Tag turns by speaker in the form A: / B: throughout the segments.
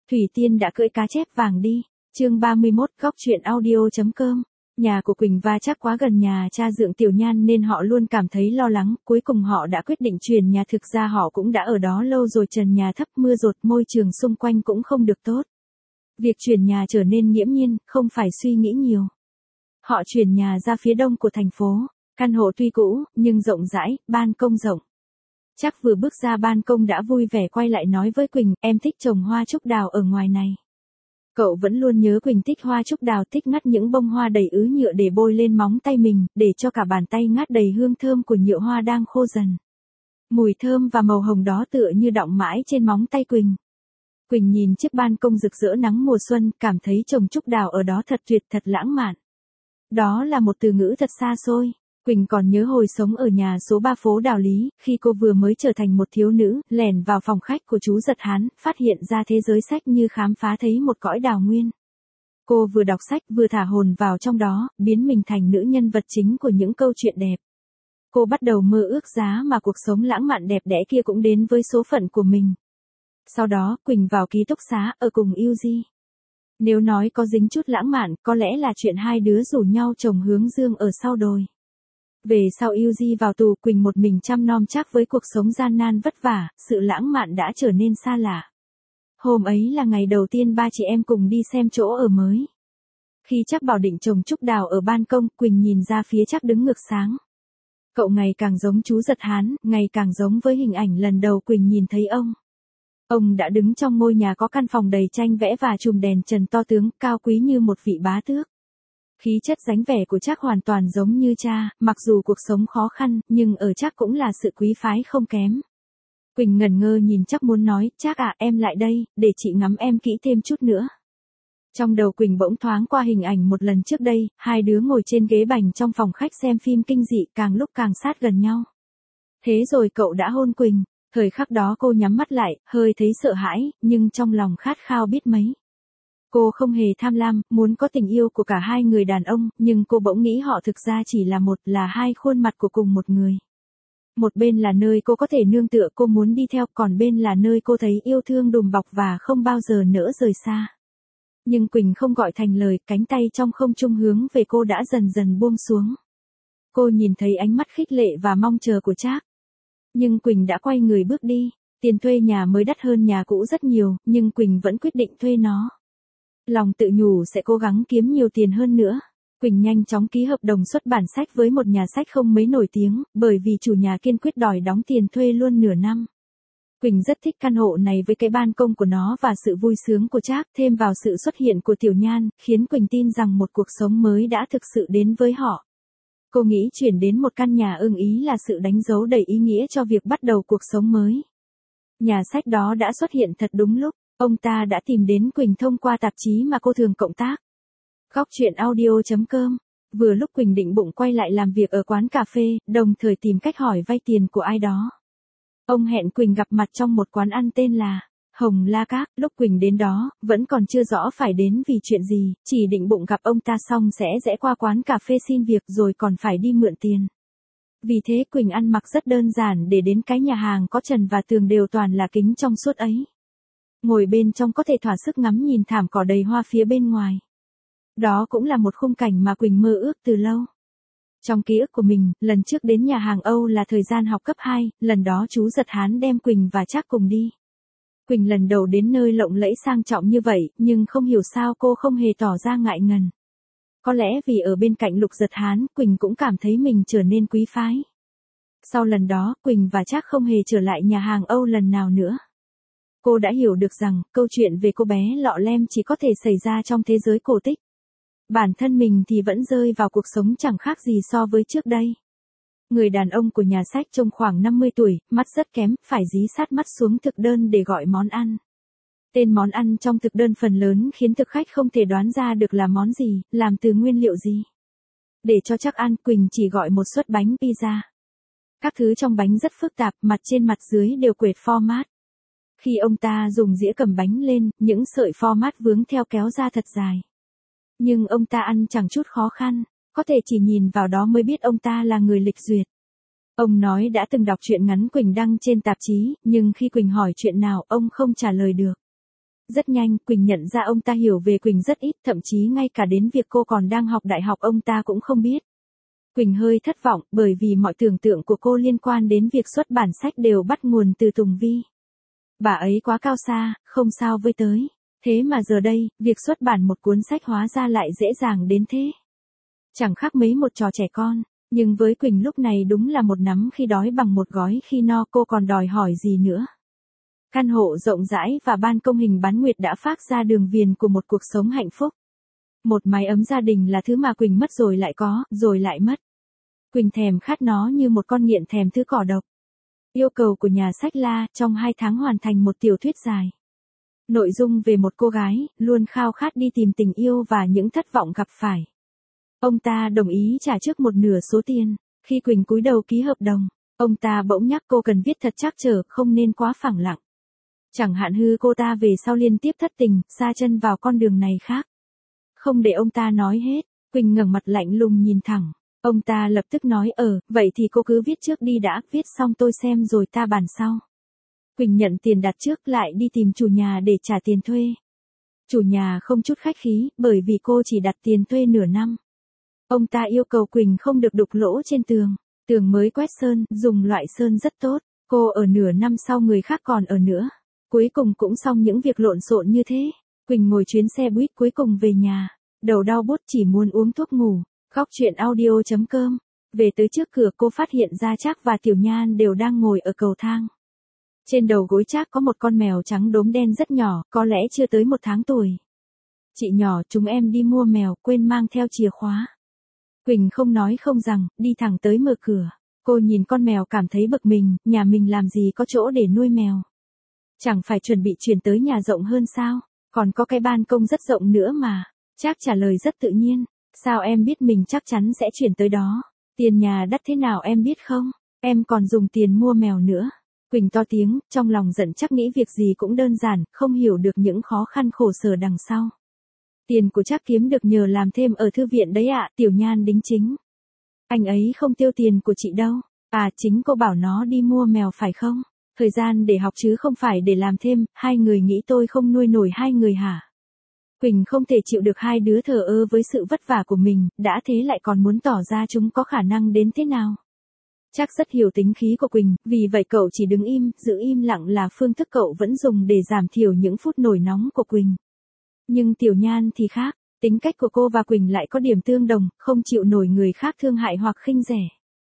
A: Thủy Tiên đã cưỡi cá chép vàng đi. Chương 31, góc truyện audio.com. Nhà của Quỳnh và Trác quá gần nhà cha dượng Tiểu Nhan nên họ luôn cảm thấy lo lắng, cuối cùng họ đã quyết định chuyển nhà. Thực ra họ cũng đã ở đó lâu rồi, trần nhà thấp, mưa dột, môi trường xung quanh cũng không được tốt. Việc chuyển nhà trở nên nghiễm nhiên, không phải suy nghĩ nhiều. Họ chuyển nhà ra phía đông của thành phố, căn hộ tuy cũ, nhưng rộng rãi, ban công rộng. Trác vừa bước ra ban công đã vui vẻ quay lại nói với Quỳnh, em thích trồng hoa trúc đào ở ngoài này. Cậu vẫn luôn nhớ Quỳnh thích hoa trúc đào, thích ngắt những bông hoa đầy ứ nhựa để bôi lên móng tay mình, để cho cả bàn tay ngát đầy hương thơm của nhựa hoa đang khô dần. Mùi thơm và màu hồng đó tựa như đọng mãi trên móng tay Quỳnh. Quỳnh nhìn chiếc ban công rực rỡ nắng mùa xuân, cảm thấy trồng trúc đào ở đó thật tuyệt, thật lãng mạn. Đó là một từ ngữ thật xa xôi. Quỳnh còn nhớ hồi sống ở nhà số 3 phố Đào Lý, khi cô vừa mới trở thành một thiếu nữ, lẻn vào phòng khách của chú Giật Hán, phát hiện ra thế giới sách như khám phá thấy một cõi đào nguyên. Cô vừa đọc sách vừa thả hồn vào trong đó, biến mình thành nữ nhân vật chính của những câu chuyện đẹp. Cô bắt đầu mơ ước giá mà cuộc sống lãng mạn đẹp đẽ kia cũng đến với số phận của mình. Sau đó, Quỳnh vào ký túc xá, ở cùng Yuji. Nếu nói có dính chút lãng mạn, có lẽ là chuyện hai đứa rủ nhau trồng hướng dương ở sau đồi. Về sau Yuji vào tù, Quỳnh một mình chăm nom Trác với cuộc sống gian nan vất vả, sự lãng mạn đã trở nên xa lạ. Hôm ấy là ngày đầu tiên ba chị em cùng đi xem chỗ ở mới. Khi Trác bảo định trồng trúc đào ở ban công, Quỳnh nhìn ra phía Trác đứng ngược sáng. Cậu ngày càng giống chú Giật Hán, ngày càng giống với hình ảnh lần đầu Quỳnh nhìn thấy ông. Ông đã đứng trong ngôi nhà có căn phòng đầy tranh vẽ và chùm đèn trần to tướng, cao quý như một vị bá tước. Khí chất dáng vẻ của Trác hoàn toàn giống như cha, mặc dù cuộc sống khó khăn, nhưng ở Trác cũng là sự quý phái không kém. Quỳnh ngẩn ngơ nhìn Trác muốn nói, Trác à, em lại đây, để chị ngắm em kỹ thêm chút nữa. Trong đầu Quỳnh bỗng thoáng qua hình ảnh một lần trước đây, hai đứa ngồi trên ghế bành trong phòng khách xem phim kinh dị, càng lúc càng sát gần nhau. Thế rồi cậu đã hôn Quỳnh, thời khắc đó cô nhắm mắt lại, hơi thấy sợ hãi, nhưng trong lòng khát khao biết mấy. Cô không hề tham lam, muốn có tình yêu của cả hai người đàn ông, nhưng cô bỗng nghĩ họ thực ra chỉ là hai khuôn mặt của cùng một người. Một bên là nơi cô có thể nương tựa, cô muốn đi theo, còn bên là nơi cô thấy yêu thương đùm bọc và không bao giờ nỡ rời xa. Nhưng Quỳnh không gọi thành lời, cánh tay trong không trung hướng về cô đã dần dần buông xuống. Cô nhìn thấy ánh mắt khích lệ và mong chờ của Trác. Nhưng Quỳnh đã quay người bước đi. Tiền thuê nhà mới đắt hơn nhà cũ rất nhiều, nhưng Quỳnh vẫn quyết định thuê nó. Lòng tự nhủ sẽ cố gắng kiếm nhiều tiền hơn nữa. Quỳnh nhanh chóng ký hợp đồng xuất bản sách với một nhà sách không mấy nổi tiếng, bởi vì chủ nhà kiên quyết đòi đóng tiền thuê luôn nửa năm. Quỳnh rất thích căn hộ này với cái ban công của nó và sự vui sướng của Trác, thêm vào sự xuất hiện của Tiểu Nhan, khiến Quỳnh tin rằng một cuộc sống mới đã thực sự đến với họ. Cô nghĩ chuyển đến một căn nhà ưng ý là sự đánh dấu đầy ý nghĩa cho việc bắt đầu cuộc sống mới. Nhà sách đó đã xuất hiện thật đúng lúc. Ông ta đã tìm đến Quỳnh thông qua tạp chí mà cô thường cộng tác. Góc truyện audio.com. Vừa lúc Quỳnh định bụng quay lại làm việc ở quán cà phê, đồng thời tìm cách hỏi vay tiền của ai đó. Ông hẹn Quỳnh gặp mặt trong một quán ăn tên là Hồng La Các. Lúc Quỳnh đến đó, vẫn còn chưa rõ phải đến vì chuyện gì, chỉ định bụng gặp ông ta xong sẽ rẽ qua quán cà phê xin việc rồi còn phải đi mượn tiền. Vì thế Quỳnh ăn mặc rất đơn giản để đến cái nhà hàng có trần và tường đều toàn là kính trong suốt ấy. Ngồi bên trong có thể thỏa sức ngắm nhìn thảm cỏ đầy hoa phía bên ngoài. Đó cũng là một khung cảnh mà Quỳnh mơ ước từ lâu. Trong ký ức của mình, lần trước đến nhà hàng Âu là thời gian học cấp 2, lần đó chú Giật Hán đem Quỳnh và Trác cùng đi. Quỳnh lần đầu đến nơi lộng lẫy sang trọng như vậy, nhưng không hiểu sao cô không hề tỏ ra ngại ngần. Có lẽ vì ở bên cạnh Lục Giật Hán, Quỳnh cũng cảm thấy mình trở nên quý phái. Sau lần đó, Quỳnh và Trác không hề trở lại nhà hàng Âu lần nào nữa. Cô đã hiểu được rằng, câu chuyện về cô bé lọ lem chỉ có thể xảy ra trong thế giới cổ tích. Bản thân mình thì vẫn rơi vào cuộc sống chẳng khác gì so với trước đây. Người đàn ông của nhà sách trông khoảng 50 tuổi, mắt rất kém, phải dí sát mắt xuống thực đơn để gọi món ăn. Tên món ăn trong thực đơn phần lớn khiến thực khách không thể đoán ra được là món gì, làm từ nguyên liệu gì. Để cho Trác ăn, Quỳnh chỉ gọi một suất bánh pizza. Các thứ trong bánh rất phức tạp, mặt trên mặt dưới đều quệt format. Khi ông ta dùng dĩa cầm bánh lên, những sợi format vướng theo kéo ra thật dài. Nhưng ông ta ăn chẳng chút khó khăn, có thể chỉ nhìn vào đó mới biết ông ta là người lịch duyệt. Ông nói đã từng đọc truyện ngắn Quỳnh đăng trên tạp chí, nhưng khi Quỳnh hỏi chuyện nào ông không trả lời được. Rất nhanh, Quỳnh nhận ra ông ta hiểu về Quỳnh rất ít, thậm chí ngay cả đến việc cô còn đang học đại học ông ta cũng không biết. Quỳnh hơi thất vọng, bởi vì mọi tưởng tượng của cô liên quan đến việc xuất bản sách đều bắt nguồn từ Tùng Vi. Bà ấy quá cao xa, không sao với tới. Thế mà giờ đây, việc xuất bản một cuốn sách hóa ra lại dễ dàng đến thế. Chẳng khác mấy một trò trẻ con, nhưng với Quỳnh lúc này đúng là một nắm khi đói bằng một gói khi no, cô còn đòi hỏi gì nữa. Căn hộ rộng rãi và ban công hình bán nguyệt đã phác ra đường viền của một cuộc sống hạnh phúc. Một mái ấm gia đình là thứ mà Quỳnh mất rồi lại có, rồi lại mất. Quỳnh thèm khát nó như một con nghiện thèm thứ cỏ độc. Yêu cầu của nhà sách La, trong 2 tháng hoàn thành một tiểu thuyết dài. Nội dung về một cô gái, luôn khao khát đi tìm tình yêu và những thất vọng gặp phải. Ông ta đồng ý trả trước một nửa số tiền. Khi Quỳnh cúi đầu ký hợp đồng, ông ta bỗng nhắc cô cần viết thật trắc trở, không nên quá phẳng lặng. Chẳng hạn hư cô ta về sau liên tiếp thất tình, sa chân vào con đường này khác. Không để ông ta nói hết, Quỳnh ngẩng mặt lạnh lùng nhìn thẳng. Ông ta lập tức nói vậy thì cô cứ viết trước đi đã, viết xong tôi xem rồi ta bàn sau. Quỳnh nhận tiền đặt trước lại đi tìm chủ nhà để trả tiền thuê. Chủ nhà không chút khách khí, bởi vì cô chỉ đặt tiền thuê nửa năm. Ông ta yêu cầu Quỳnh không được đục lỗ trên tường. Tường mới quét sơn, dùng loại sơn rất tốt. Cô ở nửa năm sau người khác còn ở nữa. Cuối cùng cũng xong những việc lộn xộn như thế. Quỳnh ngồi chuyến xe buýt cuối cùng về nhà. Đầu đau bút chỉ muốn uống thuốc ngủ. Góc chuyện audio.com. Về tới trước cửa cô phát hiện ra Trác và Tiểu Nhan đều đang ngồi ở cầu thang. Trên đầu gối Trác có một con mèo trắng đốm đen rất nhỏ, có lẽ chưa tới 1 tháng tuổi. Chị nhỏ, chúng em đi mua mèo, quên mang theo chìa khóa. Quỳnh không nói không rằng, đi thẳng tới mở cửa. Cô nhìn con mèo cảm thấy bực mình, nhà mình làm gì có chỗ để nuôi mèo. Chẳng phải chuẩn bị chuyển tới nhà rộng hơn sao, còn có cái ban công rất rộng nữa mà. Trác trả lời rất tự nhiên, sao em biết mình chắc chắn sẽ chuyển tới đó, tiền nhà đắt thế nào em biết không, em còn dùng tiền mua mèo nữa. Quỳnh to tiếng, trong lòng giận Trác nghĩ việc gì cũng đơn giản, không hiểu được những khó khăn khổ sở đằng sau. Tiền của Trác kiếm được nhờ làm thêm ở thư viện đấy ạ, Tiểu Nhan đính chính. Anh ấy không tiêu tiền của chị đâu. À, chính cô bảo nó đi mua mèo phải không? Thời gian để học chứ không phải để làm thêm, hai người nghĩ tôi không nuôi nổi hai người hả? Quỳnh không thể chịu được hai đứa thờ ơ với sự vất vả của mình, đã thế lại còn muốn tỏ ra chúng có khả năng đến thế nào. Trác rất hiểu tính khí của Quỳnh, vì vậy cậu chỉ đứng im, giữ im lặng là phương thức cậu vẫn dùng để giảm thiểu những phút nổi nóng của Quỳnh. Nhưng Tiểu Nhan thì khác, tính cách của cô và Quỳnh lại có điểm tương đồng, không chịu nổi người khác thương hại hoặc khinh rẻ.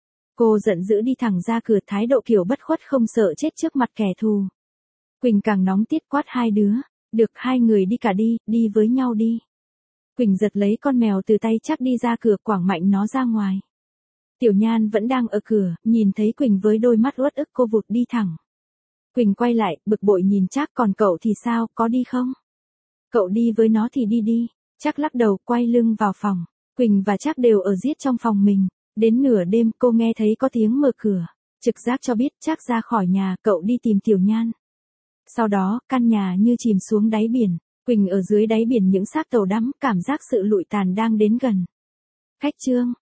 A: Cô giận dữ đi thẳng ra cửa, thái độ kiểu bất khuất không sợ chết trước mặt kẻ thù. Quỳnh càng nóng tiết quát hai đứa, được hai người đi cả đi, đi với nhau đi. Quỳnh giật lấy con mèo từ tay Trác đi ra cửa, quảng mạnh nó ra ngoài. Tiểu Nhan vẫn đang ở cửa, nhìn thấy Quỳnh với đôi mắt uất ức cô vụt đi thẳng. Quỳnh quay lại, bực bội nhìn Trác, còn cậu thì sao, có đi không? Cậu đi với nó thì đi đi. Trác lắc đầu, quay lưng vào phòng. Quỳnh và Trác đều ở riết trong phòng mình. Đến nửa đêm cô nghe thấy có tiếng mở cửa. Trực giác cho biết Trác ra khỏi nhà, cậu đi tìm Tiểu Nhan. Sau đó, căn nhà như chìm xuống đáy biển. Quỳnh ở dưới đáy biển những xác tàu đắm, cảm giác sự lụi tàn đang đến gần. Khách chương.